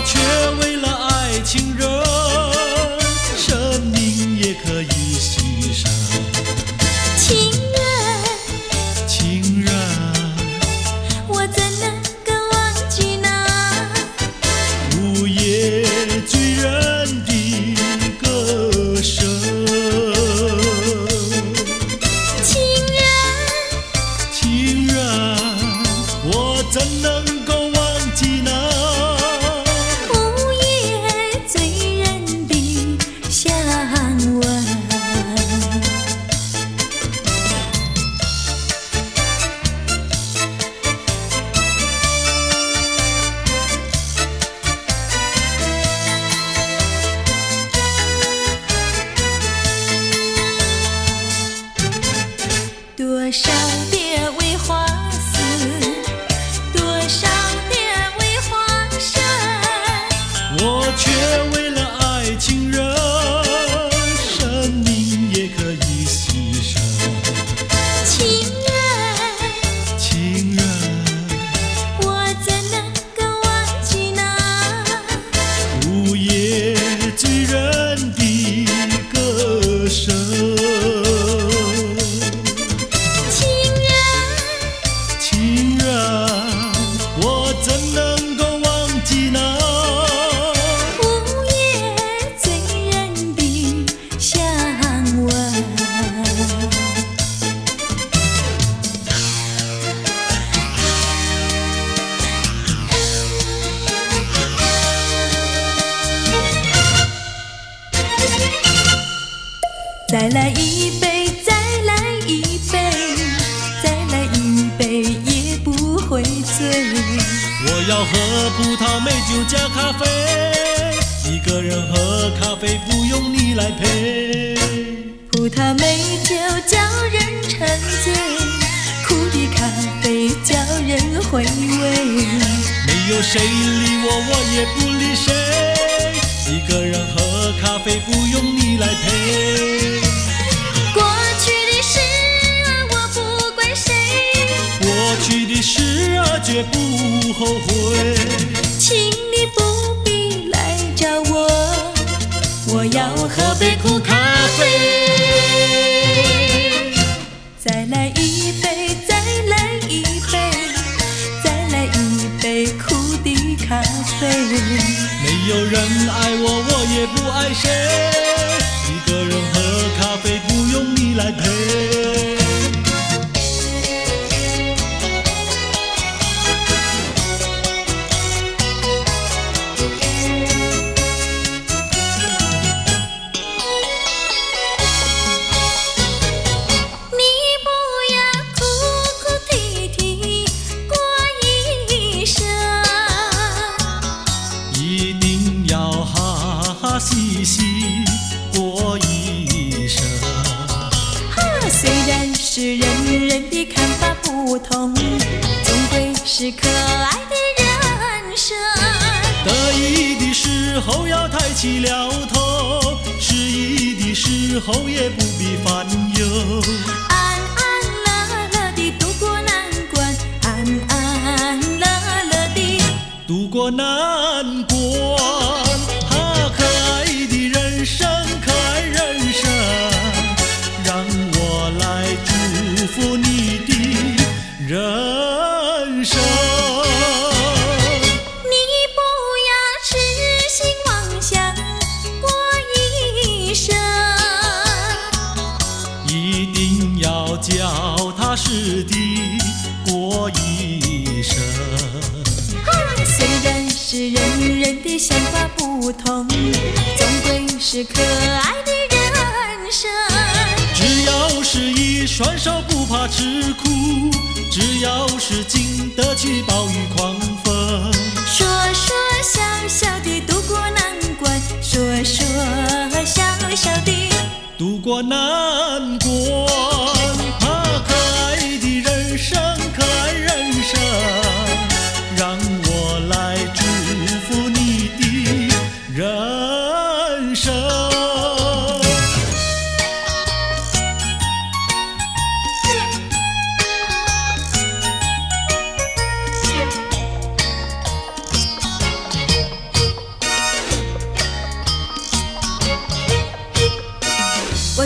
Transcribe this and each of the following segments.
却为了爱情人，生命也可以牺牲。 情人， 情人， 我怎能够忘记那午夜醉人的歌声？ 情人， 情人，我怎能够忘记那午夜醉人的香吻？多少蝶为花死，多少蝶为花生。 我却为了爱情人，生命也可以牺牲。 情人， 情人， 我怎能够忘记那午夜醉人的歌声。 情人， 情人，我怎能够忘记那午夜醉人的香吻？再来一杯，再来一杯，再来一杯也不会醉。 我要喝葡萄美酒加咖啡，一个人喝咖啡不用你来陪。 葡萄美酒叫人沉醉，苦的咖啡叫人回味。 没有谁理我，我也不理谁，一个人喝咖啡不用你来陪。 过去的事儿我不怪谁， 过去的事儿绝不后悔， 请你不必来找我，我要喝杯苦咖啡。再来一杯，再来一杯，再来一杯苦的咖啡。 没有人爱我，我也不爱谁，一个人喝咖啡不用你来陪。 你不要哭哭啼啼过一生， 一定要哈哈嘻嘻过一生。 虽然是人人的看法不同，终归是可爱的人生。 得意的时候要抬起了头，失意的时候也不必烦忧。 安安乐乐地度过难关，安安乐乐地渡过难关，可爱的人生，可爱人生，让我来祝福你的人生。 你不要痴心妄想过一生， 一定要脚踏实地过一生。 虽然是人人的想法不同，终归是可爱的人生。 只要是一双手不怕吃苦，只要是经得起暴雨狂风。 说说笑笑地度过难关，说说笑笑地渡过难关，可爱的人生，可爱人生，让我来祝福你的人生。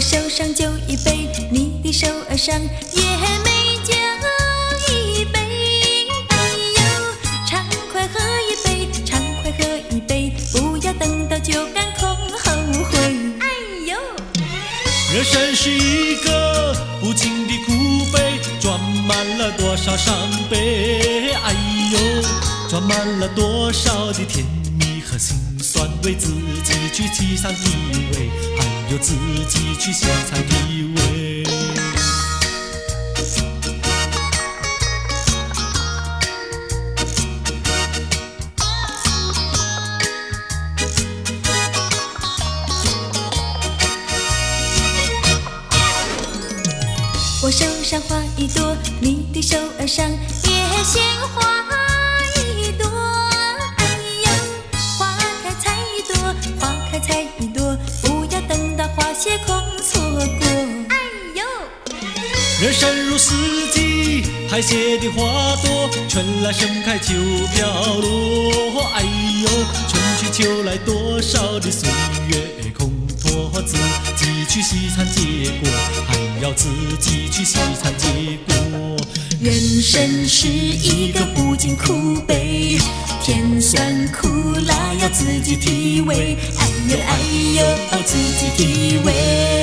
手上就一杯，你的手儿上也没酒一杯。哎呦，畅快喝一杯，畅快喝一杯，不要等到酒干空后悔。哎呦， 人生是一个不尽的苦杯，装满了多少伤悲。哎呦，装满了多少的甜蜜和辛酸，为自己去沏上一味，还有自己去欣赏一味。 我手上花一朵，你的手儿上也鲜花一朵。哎呦，花开采一朵，花开采一朵，不要等到花谢空错过。哎呦， 人生如四季，排泄的花朵，春来盛开秋飘落。哎呦，春去秋来，多少的岁月空托，自己去细尝结果，还要自己去细尝结果。 人生是一个不尽苦悲，甜酸苦辣要自己体味。哎呦哎呦，自己体味。